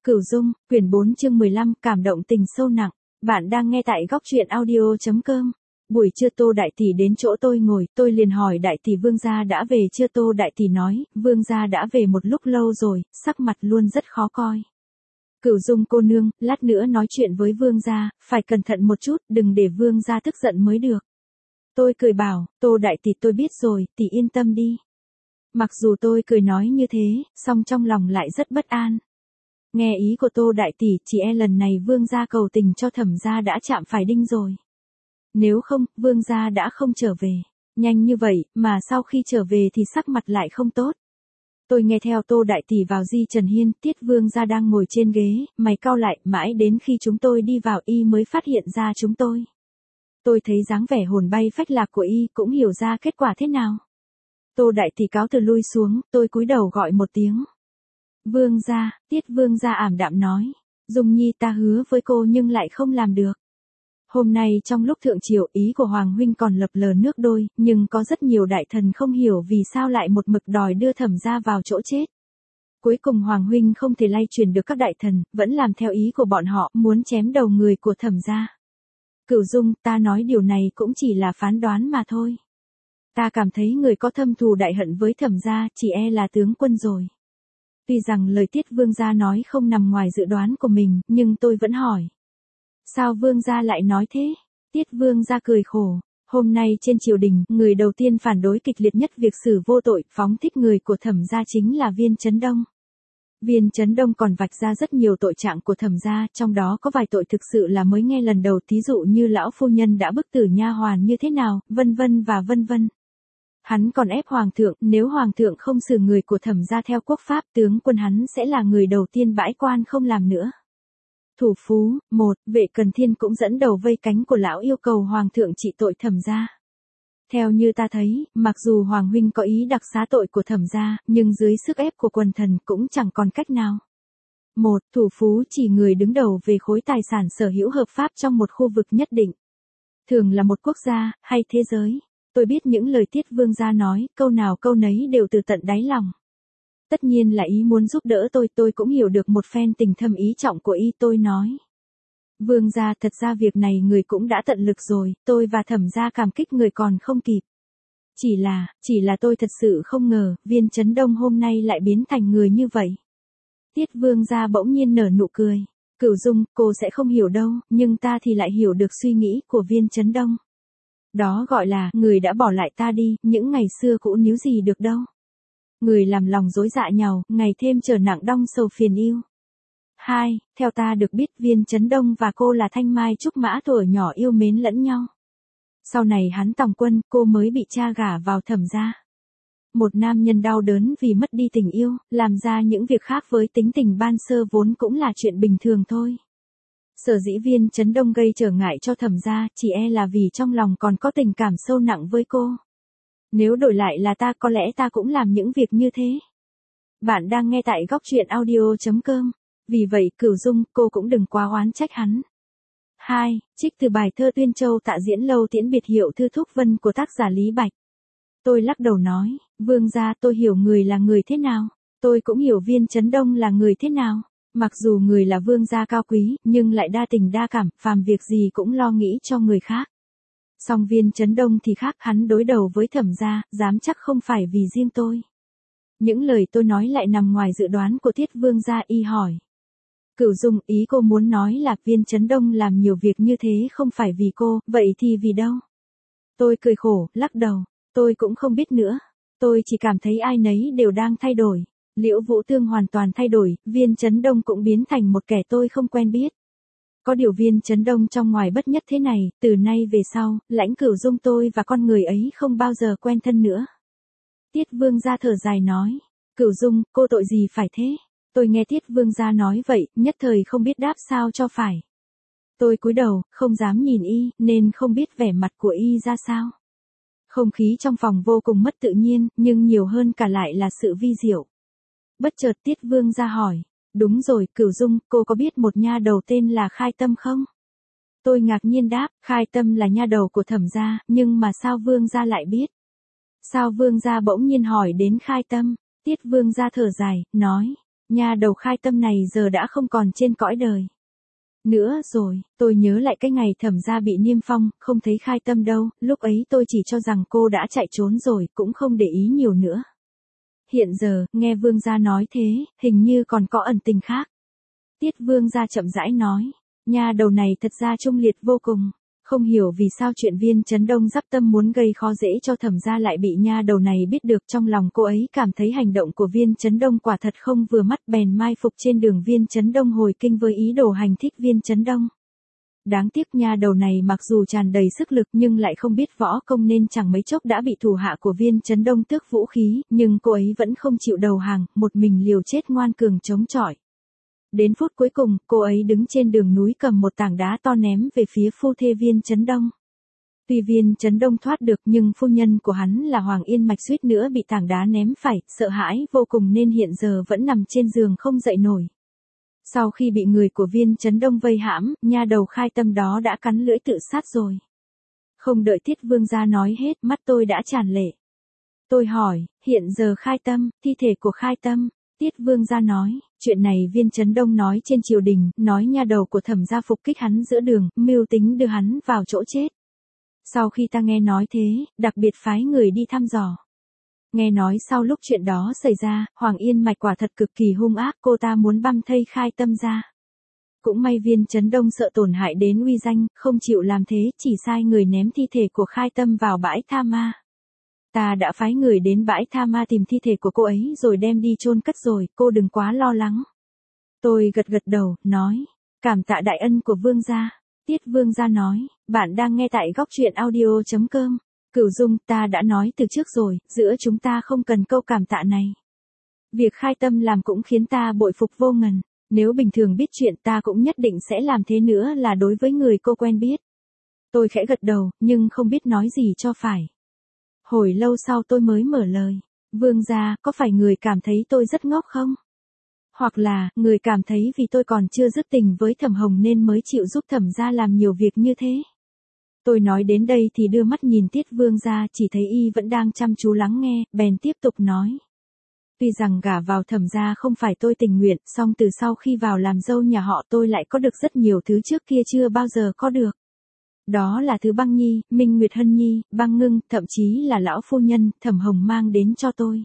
Cửu Dung, quyển 4 chương 15, cảm động tình sâu nặng. Bạn đang nghe tại góc truyện audio.com. Buổi trưa Tô Đại Tỷ đến chỗ tôi ngồi, tôi liền hỏi Đại Tỷ Vương gia đã về chưa. Tô Đại Tỷ nói, Vương gia đã về một lúc lâu rồi, sắc mặt luôn rất khó coi. Cửu Dung cô nương, lát nữa nói chuyện với Vương gia, phải cẩn thận một chút, đừng để Vương gia tức giận mới được. Tôi cười bảo, Tô Đại Tỷ tôi biết rồi, tỷ yên tâm đi. Mặc dù tôi cười nói như thế, song trong lòng lại rất bất an. Nghe ý của Tô Đại Tỷ, chỉ lần này Vương gia cầu tình cho Thẩm gia đã chạm phải đinh rồi. Nếu không, Vương gia đã không trở về. Nhanh như vậy, mà sau khi trở về thì sắc mặt lại không tốt. Tôi nghe theo Tô Đại Tỷ vào Di Trần Hiên, Tiết Vương gia đang ngồi trên ghế, mày cau lại, mãi đến khi chúng tôi đi vào y mới phát hiện ra chúng tôi. Tôi thấy dáng vẻ hồn bay phách lạc của y, cũng hiểu ra kết quả thế nào. Tô Đại Tỷ cáo từ lui xuống, tôi cúi đầu gọi một tiếng. Vương gia, Tiết Vương gia ảm đạm nói. Dung Nhi ta hứa với cô nhưng lại không làm được. Hôm nay trong lúc thượng triều ý của Hoàng huynh còn lập lờ nước đôi, nhưng có rất nhiều đại thần không hiểu vì sao lại một mực đòi đưa Thẩm gia vào chỗ chết. Cuối cùng Hoàng huynh không thể lay truyền được các đại thần, vẫn làm theo ý của bọn họ, muốn chém đầu người của Thẩm gia. Cửu Dung, ta nói điều này cũng chỉ là phán đoán mà thôi. Ta cảm thấy người có thâm thù đại hận với Thẩm gia, chỉ là tướng quân rồi. Tuy rằng lời Tiết Vương gia nói không nằm ngoài dự đoán của mình, nhưng tôi vẫn hỏi. Sao Vương gia lại nói thế? Tiết Vương gia cười khổ. Hôm nay trên triều đình, người đầu tiên phản đối kịch liệt nhất việc xử vô tội, phóng thích người của Thẩm gia chính là Viên Chấn Đông. Viên Chấn Đông còn vạch ra rất nhiều tội trạng của Thẩm gia, trong đó có vài tội thực sự là mới nghe lần đầu, thí dụ như lão phu nhân đã bức tử nha hoàn như thế nào, vân vân và vân vân. Hắn còn ép hoàng thượng, nếu hoàng thượng không xử người của Thẩm gia theo quốc pháp, tướng quân hắn sẽ là người đầu tiên bãi quan không làm nữa. Thủ phú, Vệ Cần Thiên cũng dẫn đầu vây cánh của lão yêu cầu hoàng thượng trị tội Thẩm gia. Theo như ta thấy, mặc dù hoàng huynh có ý đặc xá tội của Thẩm gia, nhưng dưới sức ép của quần thần cũng chẳng còn cách nào. Thủ phú chỉ người đứng đầu về khối tài sản sở hữu hợp pháp trong một khu vực nhất định. Thường là một quốc gia, hay thế giới. Tôi biết những lời Tiết Vương gia nói, câu nào câu nấy đều từ tận đáy lòng. Tất nhiên là ý muốn giúp đỡ tôi cũng hiểu được một phen tình thâm ý trọng của y. Tôi nói. Vương gia, thật ra việc này người cũng đã tận lực rồi, tôi và Thẩm gia cảm kích người còn không kịp. Chỉ là tôi thật sự không ngờ, Viên Chấn Đông hôm nay lại biến thành người như vậy. Tiết Vương gia bỗng nhiên nở nụ cười. Cửu Dung, cô sẽ không hiểu đâu, nhưng ta thì lại hiểu được suy nghĩ của Viên Chấn Đông. Đó gọi là, người đã bỏ lại ta đi, những ngày xưa cũ níu gì được đâu. Người làm lòng dối dạ nhàu, ngày thêm trở nặng đong sầu phiền yêu. Theo ta được biết Viên Chấn Đông và cô là thanh mai trúc mã thuở nhỏ yêu mến lẫn nhau. Sau này hắn tòng quân, cô mới bị cha gả vào Thẩm gia. Một nam nhân đau đớn vì mất đi tình yêu, làm ra những việc khác với tính tình ban sơ vốn cũng là chuyện bình thường thôi. Sở dĩ Viên Chấn Đông gây trở ngại cho Thẩm gia, chỉ là vì trong lòng còn có tình cảm sâu nặng với cô. Nếu đổi lại là ta, có lẽ ta cũng làm những việc như thế. Bạn đang nghe tại góc truyện audio.com. Vì vậy Cửu Dung, cô cũng đừng quá oán trách hắn. Trích từ bài thơ Tuyên Châu Tạ Diễn Lâu Tiễn Biệt Hiệu Thư Thúc Vân của tác giả Lý Bạch. Tôi lắc đầu nói, Vương gia, tôi hiểu người là người thế nào. Tôi cũng hiểu Viên Chấn Đông là người thế nào. Mặc dù người là vương gia cao quý, nhưng lại đa tình đa cảm, phàm việc gì cũng lo nghĩ cho người khác. Song Viên Chấn Đông thì khác, hắn đối đầu với Thẩm gia, dám chắc không phải vì riêng tôi. Những lời tôi nói lại nằm ngoài dự đoán của Tiết Vương gia. Y hỏi. Cửu Dung, ý cô muốn nói là Viên Chấn Đông làm nhiều việc như thế không phải vì cô, vậy thì vì đâu? Tôi cười khổ, lắc đầu. Tôi cũng không biết nữa. Tôi chỉ cảm thấy ai nấy đều đang thay đổi. Liễu Vũ Tương hoàn toàn thay đổi, Viên Chấn Đông cũng biến thành một kẻ tôi không quen biết. Có điều Viên Chấn Đông trong ngoài bất nhất thế này, từ nay về sau, Lãnh Cửu Dung tôi và con người ấy không bao giờ quen thân nữa. Tiết Vương gia thở dài nói. Cửu Dung, cô tội gì phải thế? Tôi nghe Tiết Vương gia nói vậy, nhất thời không biết đáp sao cho phải. Tôi cúi đầu, không dám nhìn y, nên không biết vẻ mặt của y ra sao. Không khí trong phòng vô cùng mất tự nhiên, nhưng nhiều hơn cả lại là sự vi diệu. Bất chợt Tiết Vương gia hỏi. Đúng rồi, Cửu Dung, cô có biết một nha đầu tên là Khai Tâm không? Tôi ngạc nhiên đáp, Khai Tâm là nha đầu của Thẩm gia, nhưng mà sao Vương gia lại biết? Sao Vương gia bỗng nhiên hỏi đến Khai Tâm? Tiết Vương gia thở dài, nói. Nha đầu Khai Tâm này giờ đã không còn trên cõi đời nữa rồi. Tôi nhớ lại cái ngày Thẩm gia bị niêm phong, không thấy Khai Tâm đâu, lúc ấy tôi chỉ cho rằng cô đã chạy trốn rồi, cũng không để ý nhiều nữa. Hiện giờ, nghe Vương gia nói thế, hình như còn có ẩn tình khác. Tiết Vương gia chậm rãi nói, nha đầu này thật ra trung liệt vô cùng. Không hiểu vì sao chuyện Viên Chấn Đông dắp tâm muốn gây khó dễ cho Thẩm gia lại bị nha đầu này biết được, trong lòng cô ấy cảm thấy hành động của Viên Chấn Đông quả thật không vừa mắt, bèn mai phục trên đường Viên Chấn Đông hồi kinh với ý đồ hành thích Viên Chấn Đông. Đáng tiếc nha đầu này mặc dù tràn đầy sức lực nhưng lại không biết võ công nên chẳng mấy chốc đã bị thủ hạ của Viên Chấn Đông tước vũ khí, nhưng cô ấy vẫn không chịu đầu hàng, một mình liều chết ngoan cường chống chọi. Đến phút cuối cùng, cô ấy đứng trên đường núi cầm một tảng đá to ném về phía phu thê Viên Chấn Đông. Tuy Viên Chấn Đông thoát được nhưng phu nhân của hắn là Hoàng Yên Mạch suýt nữa bị tảng đá ném phải, sợ hãi vô cùng nên hiện giờ vẫn nằm trên giường không dậy nổi. Sau khi bị người của Viên Chấn Đông vây hãm, nha đầu Khai Tâm đó đã cắn lưỡi tự sát rồi. Không đợi Tiết Vương gia nói hết, mắt tôi đã tràn lệ. Tôi hỏi, hiện giờ Khai Tâm, thi thể của Khai Tâm. Tiết Vương gia nói, chuyện này Viên Chấn Đông nói trên triều đình, nói nha đầu của Thẩm gia phục kích hắn giữa đường, mưu tính đưa hắn vào chỗ chết. Sau khi ta nghe nói thế, đặc biệt phái người đi thăm dò. Nghe nói sau lúc chuyện đó xảy ra, Hoàng Yên Mạch quả thật cực kỳ hung ác, cô ta muốn băm thây Khai Tâm ra. Cũng may Viên Chấn Đông sợ tổn hại đến uy danh, không chịu làm thế, chỉ sai người ném thi thể của Khai Tâm vào bãi tha ma. Ta đã phái người đến bãi tha ma tìm thi thể của cô ấy rồi đem đi chôn cất rồi, cô đừng quá lo lắng. Tôi gật gật đầu, nói, cảm tạ đại ân của Vương gia. Tiết Vương gia nói, bạn đang nghe tại góc truyện audio.com. Cửu Dung, ta đã nói từ trước rồi, giữa chúng ta không cần câu cảm tạ này. Việc Khai Tâm làm cũng khiến ta bội phục vô ngần, nếu bình thường biết chuyện ta cũng nhất định sẽ làm thế nữa là đối với người cô quen biết. Tôi khẽ gật đầu, nhưng không biết nói gì cho phải. Hồi lâu sau tôi mới mở lời, Vương gia, có phải người cảm thấy tôi rất ngốc không? Hoặc là, người cảm thấy vì tôi còn chưa dứt tình với Thẩm Hồng nên mới chịu giúp Thẩm gia làm nhiều việc như thế? Tôi nói đến đây thì đưa mắt nhìn Tiết Vương gia, chỉ thấy y vẫn đang chăm chú lắng nghe, bèn tiếp tục nói. Tuy rằng gả vào Thẩm gia không phải tôi tình nguyện, song từ sau khi vào làm dâu nhà họ tôi lại có được rất nhiều thứ trước kia chưa bao giờ có được. Đó là thứ Băng Nhi, Minh Nguyệt Hân Nhi, Băng Ngưng, thậm chí là lão phu nhân, Thẩm Hồng mang đến cho tôi.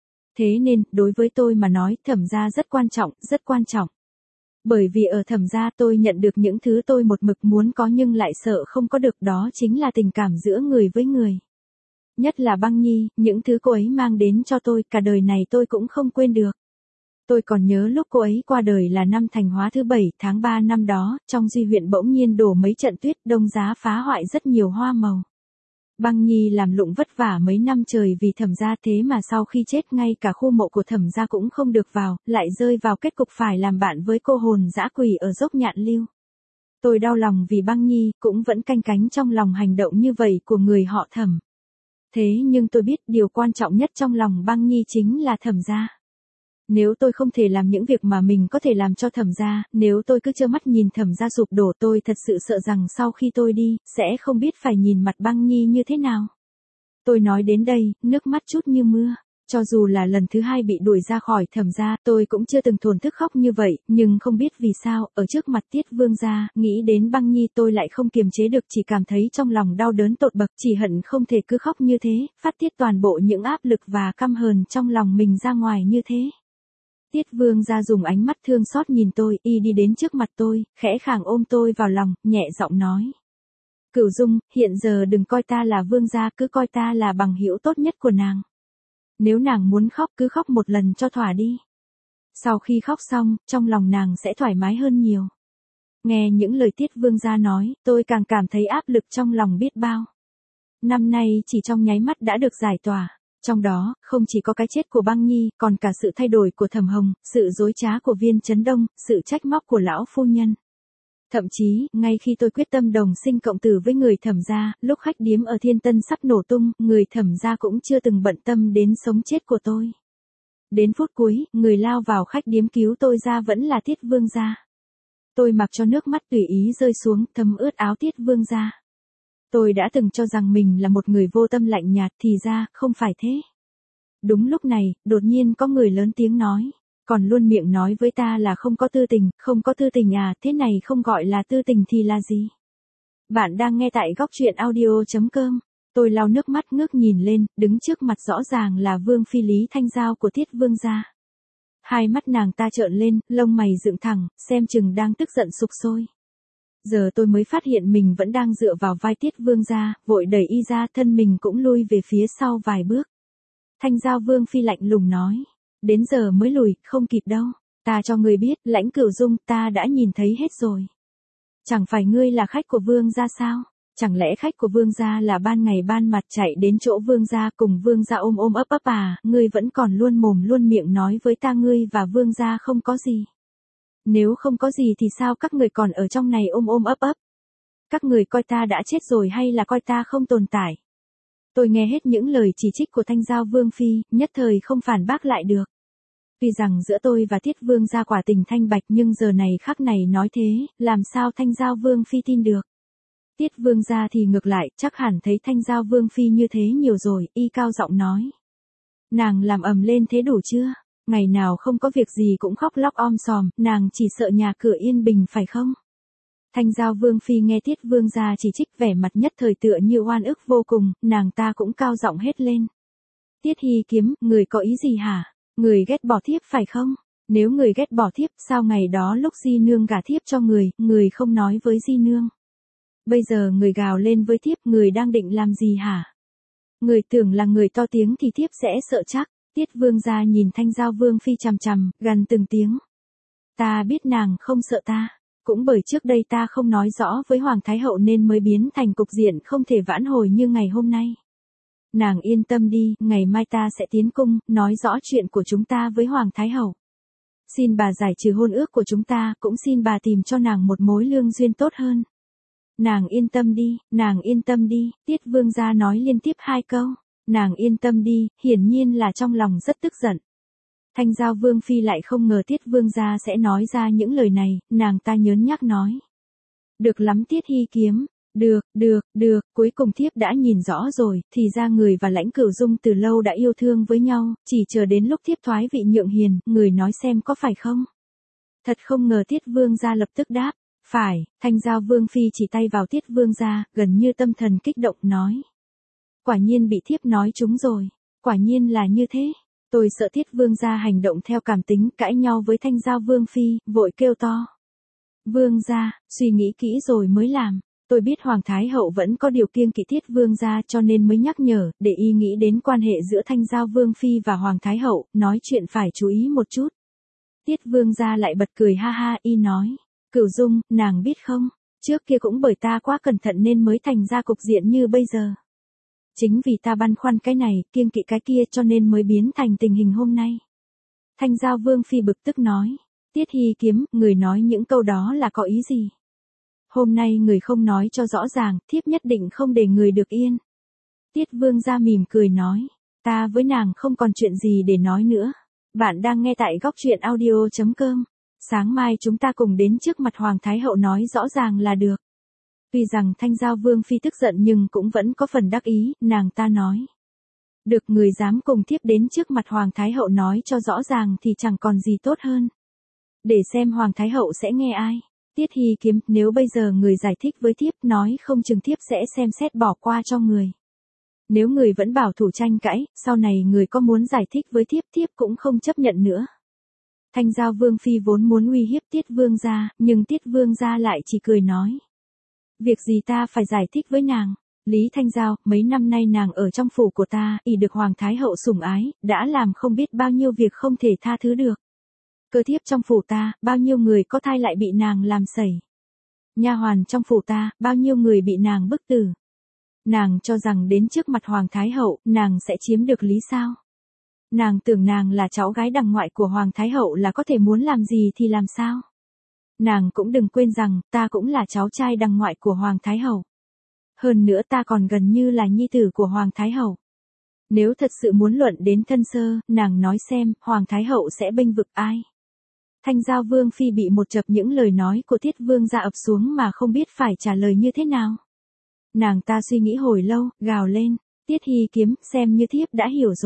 Thế nên, đối với tôi mà nói, Thẩm gia rất quan trọng, rất quan trọng. Bởi vì ở Thẩm gia tôi nhận được những thứ tôi một mực muốn có nhưng lại sợ không có được, đó chính là tình cảm giữa người với người. Nhất là Băng Nhi, những thứ cô ấy mang đến cho tôi, cả đời này tôi cũng không quên được. Tôi còn nhớ lúc cô ấy qua đời là năm Thành Hóa thứ 7 tháng 3 năm đó, trong Duy huyện bỗng nhiên đổ mấy trận tuyết, đông giá phá hoại rất nhiều hoa màu. Băng Nhi làm lụng vất vả mấy năm trời vì Thẩm gia, thế mà sau khi chết ngay cả khu mộ của Thẩm gia cũng không được vào, lại rơi vào kết cục phải làm bạn với cô hồn dã quỷ ở dốc Nhạn Lưu. Tôi đau lòng vì Băng Nhi, cũng vẫn canh cánh trong lòng hành động như vậy của người họ Thẩm. Thế nhưng tôi biết điều quan trọng nhất trong lòng Băng Nhi chính là Thẩm gia. Nếu tôi không thể làm những việc mà mình có thể làm cho Thẩm gia, nếu tôi cứ trơ mắt nhìn Thẩm gia sụp đổ, tôi thật sự sợ rằng sau khi tôi đi, sẽ không biết phải nhìn mặt Băng Nhi như thế nào. Tôi nói đến đây, nước mắt chút như mưa. Cho dù là lần thứ 2 bị đuổi ra khỏi Thẩm gia, tôi cũng chưa từng thổn thức khóc như vậy, nhưng không biết vì sao, ở trước mặt Tiết Vương gia, nghĩ đến Băng Nhi tôi lại không kiềm chế được, chỉ cảm thấy trong lòng đau đớn tột bậc, chỉ hận không thể cứ khóc như thế, phát tiết toàn bộ những áp lực và căm hờn trong lòng mình ra ngoài như thế. Tiết Vương gia dùng ánh mắt thương xót nhìn tôi, y đi đến trước mặt tôi, khẽ khàng ôm tôi vào lòng, nhẹ giọng nói. Cửu Dung, hiện giờ đừng coi ta là vương gia, cứ coi ta là bằng hữu tốt nhất của nàng. Nếu nàng muốn khóc cứ khóc một lần cho thỏa đi. Sau khi khóc xong, trong lòng nàng sẽ thoải mái hơn nhiều. Nghe những lời Tiết Vương gia nói, tôi càng cảm thấy áp lực trong lòng biết bao. Năm nay chỉ trong nháy mắt đã được giải tỏa. Trong đó, không chỉ có cái chết của Băng Nhi, còn cả sự thay đổi của Thẩm Hồng, sự dối trá của Viên Chấn Đông, sự trách móc của lão phu nhân. Thậm chí, ngay khi tôi quyết tâm đồng sinh cộng tử với người Thẩm gia, lúc khách điếm ở Thiên Tân sắp nổ tung, người Thẩm gia cũng chưa từng bận tâm đến sống chết của tôi. Đến phút cuối, người lao vào khách điếm cứu tôi ra vẫn là Tiết Vương gia. Tôi mặc cho nước mắt tùy ý rơi xuống, thấm ướt áo Tiết Vương gia. Tôi đã từng cho rằng mình là một người vô tâm lạnh nhạt, thì ra, không phải thế. Đúng lúc này, đột nhiên có người lớn tiếng nói. Còn luôn miệng nói với ta là không có tư tình, không có tư tình à, thế này không gọi là tư tình thì là gì? Bạn đang nghe tại góc truyện audio.com. Tôi lau nước mắt ngước nhìn lên, đứng trước mặt rõ ràng là Vương Phi Lý Thanh Giao của Tiết Vương gia. Hai mắt nàng ta trợn lên, lông mày dựng thẳng, xem chừng đang tức giận sục sôi. Giờ tôi mới phát hiện mình vẫn đang dựa vào vai Tiết Vương gia, vội đẩy y ra, thân mình cũng lui về phía sau vài bước. Thanh Giao Vương Phi lạnh lùng nói. Đến giờ mới lùi, không kịp đâu. Ta cho ngươi biết, Lãnh Cửu Dung, ta đã nhìn thấy hết rồi. Chẳng phải ngươi là khách của Vương gia sao? Chẳng lẽ khách của Vương gia là ban ngày ban mặt chạy đến chỗ Vương gia cùng Vương gia ôm ôm ấp ấp à? Ngươi vẫn còn luôn mồm luôn miệng nói với ta ngươi và Vương gia không có gì. Nếu không có gì thì sao các người còn ở trong này ôm ôm ấp ấp? Các người coi ta đã chết rồi hay là coi ta không tồn tại? Tôi nghe hết những lời chỉ trích của Thanh Giao Vương Phi, nhất thời không phản bác lại được. Tuy rằng giữa tôi và Tiết Vương gia quả tình thanh bạch nhưng giờ này khắc này nói thế, làm sao Thanh Giao Vương Phi tin được. Tiết Vương gia thì ngược lại, chắc hẳn thấy Thanh Giao Vương Phi như thế nhiều rồi, y cao giọng nói. Nàng làm ầm lên thế đủ chưa? Ngày nào không có việc gì cũng khóc lóc om sòm, nàng chỉ sợ nhà cửa yên bình phải không? Thanh Giao Vương Phi nghe Tiết Vương gia chỉ trích vẻ mặt nhất thời tựa như oan ức vô cùng, nàng ta cũng cao giọng hết lên. Tiết Hy Kiếm, người có ý gì hả? Người ghét bỏ thiếp phải không? Nếu người ghét bỏ thiếp, sao ngày đó lúc Di Nương gả thiếp cho người không nói với Di Nương? Bây giờ người gào lên với thiếp, người đang định làm gì hả? Người tưởng là người to tiếng thì thiếp sẽ sợ chắc. Tiết Vương gia nhìn Thanh Giao Vương Phi chằm chằm, gằn từng tiếng. Ta biết nàng không sợ ta. Cũng bởi trước đây ta không nói rõ với Hoàng Thái Hậu nên mới biến thành cục diện không thể vãn hồi như ngày hôm nay. Nàng yên tâm đi, ngày mai ta sẽ tiến cung, nói rõ chuyện của chúng ta với Hoàng Thái Hậu. Xin bà giải trừ hôn ước của chúng ta, cũng xin bà tìm cho nàng một mối lương duyên tốt hơn. Nàng yên tâm đi, Tiết Vương gia nói liên tiếp hai câu. Nàng yên tâm đi, hiển nhiên là trong lòng rất tức giận. Thanh Giao Vương Phi lại không ngờ Tiết Vương gia sẽ nói ra những lời này, nàng ta nhớn nhác nói. Được lắm Tiết Hy Kiếm, được, cuối cùng thiếp đã nhìn rõ rồi, thì ra người và Lãnh Cửu Dung từ lâu đã yêu thương với nhau, chỉ chờ đến lúc thiếp thoái vị nhượng hiền, người nói xem có phải không? Thật không ngờ Tiết Vương gia lập tức đáp, phải, Thanh Giao Vương Phi chỉ tay vào Tiết Vương gia, gần như tâm thần kích động nói. Quả nhiên bị thiếp nói trúng rồi, quả nhiên là như thế. Tôi sợ Tiết Vương gia hành động theo cảm tính, cãi nhau với Thanh Giao Vương Phi, vội kêu to. Vương gia, suy nghĩ kỹ rồi mới làm. Tôi biết Hoàng Thái Hậu vẫn có điều kiêng kỵ Tiết Vương gia cho nên mới nhắc nhở, để y nghĩ đến quan hệ giữa Thanh Giao Vương Phi và Hoàng Thái Hậu, nói chuyện phải chú ý một chút. Tiết Vương gia lại bật cười ha ha, y nói. Cửu Dung, nàng biết không, trước kia cũng bởi ta quá cẩn thận nên mới thành ra cục diện như bây giờ. Chính vì ta băn khoăn cái này, kiêng kỵ cái kia cho nên mới biến thành tình hình hôm nay. Thanh Giao Vương Phi bực tức nói. Tiết Hy Kiếm, người nói những câu đó là có ý gì? Hôm nay người không nói cho rõ ràng, thiếp nhất định không để người được yên. Tiết Vương gia mỉm cười nói. Ta với nàng không còn chuyện gì để nói nữa. Bạn đang nghe tại góc truyện audio.com. Sáng mai chúng ta cùng đến trước mặt Hoàng Thái Hậu nói rõ ràng là được. Tuy rằng Thanh Giao Vương Phi tức giận nhưng cũng vẫn có phần đắc ý, nàng ta nói. Được người dám cùng thiếp đến trước mặt Hoàng Thái Hậu nói cho rõ ràng thì chẳng còn gì tốt hơn. Để xem Hoàng Thái Hậu sẽ nghe ai. Tiết Hy Kiếm, nếu bây giờ người giải thích với thiếp nói không chừng thiếp sẽ xem xét bỏ qua cho người. Nếu người vẫn bảo thủ tranh cãi, sau này người có muốn giải thích với thiếp cũng không chấp nhận nữa. Thanh Giao Vương Phi vốn muốn uy hiếp Tiết Vương gia, nhưng Tiết Vương gia lại chỉ cười nói. Việc gì ta phải giải thích với nàng? Lý Thanh Giao, mấy năm nay nàng ở trong phủ của ta, ỷ được Hoàng Thái Hậu sủng ái, đã làm không biết bao nhiêu việc không thể tha thứ được. Cơ thiếp trong phủ ta, bao nhiêu người có thai lại bị nàng làm sẩy. Nha hoàn trong phủ ta, bao nhiêu người bị nàng bức tử. Nàng cho rằng đến trước mặt Hoàng Thái Hậu, nàng sẽ chiếm được lý sao? Nàng tưởng nàng là cháu gái đằng ngoại của Hoàng Thái Hậu là có thể muốn làm gì thì làm sao? Nàng cũng đừng quên rằng, ta cũng là cháu trai đằng ngoại của Hoàng Thái Hậu. Hơn nữa ta còn gần như là nhi tử của Hoàng Thái Hậu. Nếu thật sự muốn luận đến thân sơ, nàng nói xem, Hoàng Thái Hậu sẽ bênh vực ai? Thanh Giao Vương Phi bị một chập những lời nói của Tiết Vương gia ập xuống mà không biết phải trả lời như thế nào. Nàng ta suy nghĩ hồi lâu, gào lên. Tiết Hy Kiếm, xem như thiếp đã hiểu rồi.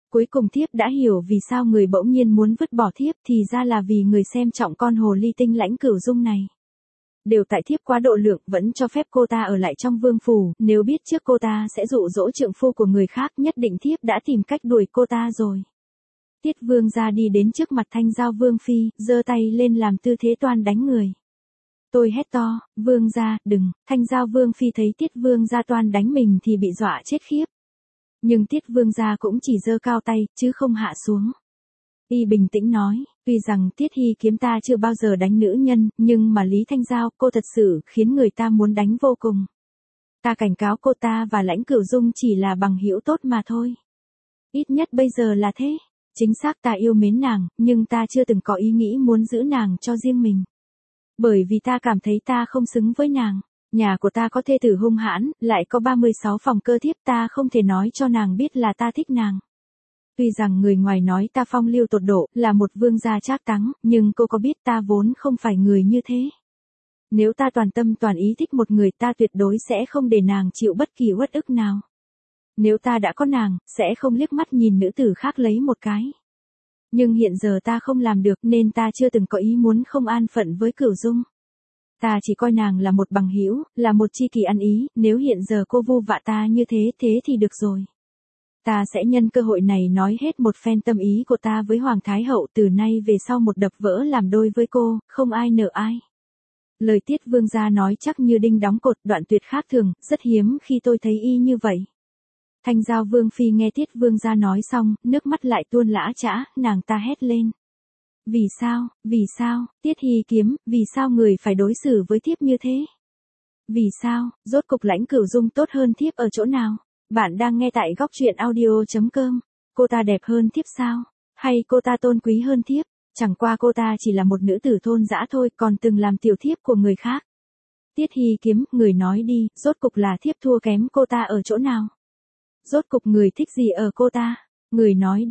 Cuối cùng thiếp đã hiểu vì sao người bỗng nhiên muốn vứt bỏ thiếp, thì ra là vì người xem trọng con hồ ly tinh Lãnh Cửu Dung này. Đều tại thiếp quá độ lượng, vẫn cho phép cô ta ở lại trong vương phủ, nếu biết trước cô ta sẽ dụ dỗ trượng phu của người khác, nhất định thiếp đã tìm cách đuổi cô ta rồi. Tiết Vương gia đi đến trước mặt Thanh Giao Vương phi, giơ tay lên làm tư thế toan đánh người. Tôi hét to, Vương gia, đừng. Thanh Giao Vương phi thấy Tiết Vương gia toan đánh mình thì bị dọa chết khiếp. Nhưng Tiết Vương gia cũng chỉ giơ cao tay, chứ không hạ xuống. Y bình tĩnh nói, tuy rằng Tiết Hy Kiếm ta chưa bao giờ đánh nữ nhân, nhưng mà Lý Thanh Giao, cô thật sự khiến người ta muốn đánh vô cùng. Ta cảnh cáo cô ta và Lãnh Cửu Dung chỉ là bằng hữu tốt mà thôi. Ít nhất bây giờ là thế. Chính xác ta yêu mến nàng, nhưng ta chưa từng có ý nghĩ muốn giữ nàng cho riêng mình. Bởi vì ta cảm thấy ta không xứng với nàng. Nhà của ta có thê tử hung hãn, lại có 36 phòng cơ thiếp, ta không thể nói cho nàng biết là ta thích nàng. Tuy rằng người ngoài nói ta phong lưu tột độ, là một vương gia trác táng, nhưng cô có biết ta vốn không phải người như thế. Nếu ta toàn tâm toàn ý thích một người, ta tuyệt đối sẽ không để nàng chịu bất kỳ uất ức nào. Nếu ta đã có nàng, sẽ không liếc mắt nhìn nữ tử khác lấy một cái. Nhưng hiện giờ ta không làm được nên ta chưa từng có ý muốn không an phận với Cửu Dung. Ta chỉ coi nàng là một bằng hữu, là một tri kỷ ăn ý, nếu hiện giờ cô vu vạ ta như thế thì được rồi. Ta sẽ nhân cơ hội này nói hết một phen tâm ý của ta với Hoàng Thái Hậu, từ nay về sau một đập vỡ làm đôi với cô, không ai nợ ai. Lời Tiết Vương gia nói chắc như đinh đóng cột, đoạn tuyệt khác thường, rất hiếm khi tôi thấy y như vậy. Thanh Giao Vương phi nghe Tiết Vương gia nói xong, nước mắt lại tuôn lã chã, nàng ta hét lên. Vì sao, Tiết Hy Kiếm, vì sao người phải đối xử với thiếp như thế? Vì sao, rốt cục Lãnh Cửu Dung tốt hơn thiếp ở chỗ nào? Bạn đang nghe tại góc truyện audio.com. Cô ta đẹp hơn thiếp sao? Hay cô ta tôn quý hơn thiếp? Chẳng qua cô ta chỉ là một nữ tử thôn dã thôi, còn từng làm tiểu thiếp của người khác. Tiết Hy Kiếm, người nói đi, rốt cục là thiếp thua kém cô ta ở chỗ nào? Rốt cục người thích gì ở cô ta? Người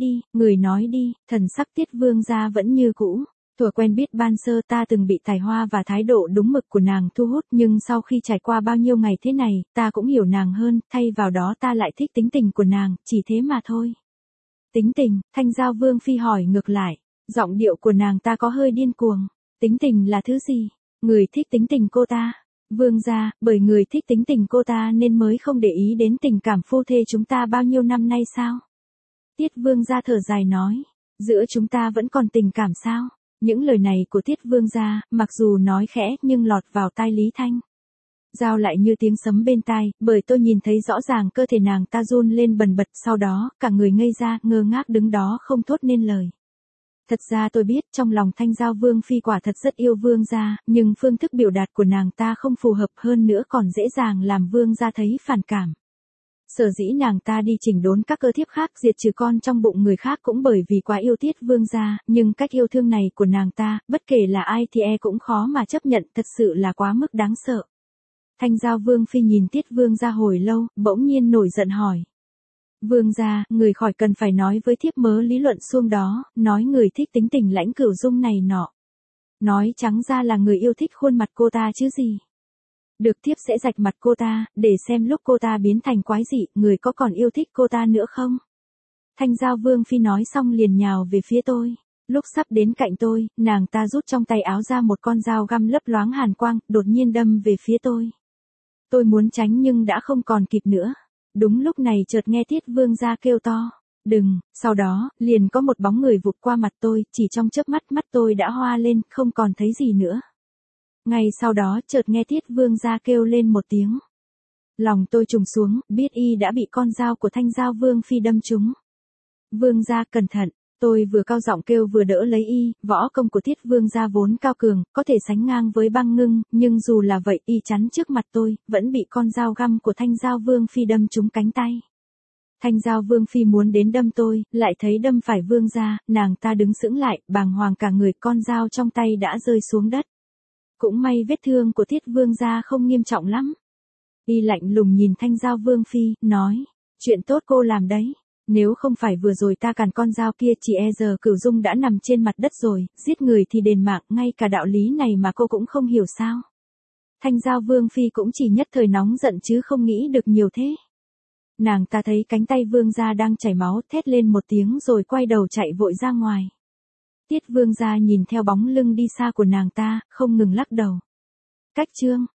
nói đi, thần sắc Tiết Vương gia vẫn như cũ. Thuở quen biết ban sơ ta từng bị tài hoa và thái độ đúng mực của nàng thu hút, nhưng sau khi trải qua bao nhiêu ngày thế này, ta cũng hiểu nàng hơn, thay vào đó ta lại thích tính tình của nàng, chỉ thế mà thôi. Tính tình, Thanh Giao Vương phi hỏi ngược lại, giọng điệu của nàng ta có hơi điên cuồng. Tính tình là thứ gì? Người thích tính tình cô ta. Vương gia, bởi người thích tính tình cô ta nên mới không để ý đến tình cảm phu thê chúng ta bao nhiêu năm nay sao? Tiết Vương gia thở dài nói, giữa chúng ta vẫn còn tình cảm sao? Những lời này của Tiết Vương gia, mặc dù nói khẽ nhưng lọt vào tai Lý Thanh Giao lại như tiếng sấm bên tai, bởi tôi nhìn thấy rõ ràng cơ thể nàng ta run lên bần bật, sau đó, cả người ngây ra, ngơ ngác đứng đó không thốt nên lời. Thật ra tôi biết trong lòng Thanh Giao Vương phi quả thật rất yêu Vương gia, nhưng phương thức biểu đạt của nàng ta không phù hợp, hơn nữa còn dễ dàng làm Vương gia thấy phản cảm. Sở dĩ nàng ta đi chỉnh đốn các cơ thiếp khác, diệt trừ con trong bụng người khác cũng bởi vì quá yêu Tiết Vương gia, nhưng cách yêu thương này của nàng ta, bất kể là ai thì cũng khó mà chấp nhận, thật sự là quá mức đáng sợ. Thanh Giao Vương phi nhìn Tiết Vương gia hồi lâu, bỗng nhiên nổi giận hỏi. Vương gia, người khỏi cần phải nói với thiếp mớ lý luận xuông đó, nói người thích tính tình Lãnh Cửu Dung này nọ. Nói trắng ra là người yêu thích khuôn mặt cô ta chứ gì. Được, thiếp sẽ rạch mặt cô ta, để xem lúc cô ta biến thành quái dị, người có còn yêu thích cô ta nữa không? Thanh Giao Vương phi nói xong liền nhào về phía tôi. Lúc sắp đến cạnh tôi, nàng ta rút trong tay áo ra một con dao găm lấp loáng hàn quang, đột nhiên đâm về phía tôi. Tôi muốn tránh nhưng đã không còn kịp nữa. Đúng lúc này chợt nghe Tiết Vương gia kêu to. Đừng, sau đó, liền có một bóng người vụt qua mặt tôi, chỉ trong chớp mắt, mắt tôi đã hoa lên, không còn thấy gì nữa. Ngay sau đó chợt nghe Tiết Vương gia kêu lên một tiếng. Lòng tôi trùng xuống, biết y đã bị con dao của Thanh Giao Vương phi đâm trúng. Vương gia cẩn thận, tôi vừa cao giọng kêu vừa đỡ lấy y, võ công của Tiết Vương gia vốn cao cường, có thể sánh ngang với Băng Ngưng, nhưng dù là vậy y chắn trước mặt tôi, vẫn bị con dao găm của Thanh Giao Vương phi đâm trúng cánh tay. Thanh Giao Vương phi muốn đến đâm tôi, lại thấy đâm phải Vương gia, nàng ta đứng sững lại, bàng hoàng cả người, con dao trong tay đã rơi xuống đất. Cũng may vết thương của Tiết Vương gia không nghiêm trọng lắm. Y lạnh lùng nhìn Thanh Giao Vương phi, nói, chuyện tốt cô làm đấy. Nếu không phải vừa rồi ta cản con dao kia, chỉ giờ Cửu Dung đã nằm trên mặt đất rồi, giết người thì đền mạng, ngay cả đạo lý này mà cô cũng không hiểu sao? Thanh Giao Vương phi cũng chỉ nhất thời nóng giận chứ không nghĩ được nhiều thế. Nàng ta thấy cánh tay vương gia đang chảy máu, thét lên một tiếng rồi quay đầu chạy vội ra ngoài. Tiết vương gia nhìn theo bóng lưng đi xa của nàng ta, không ngừng lắc đầu. Cách chương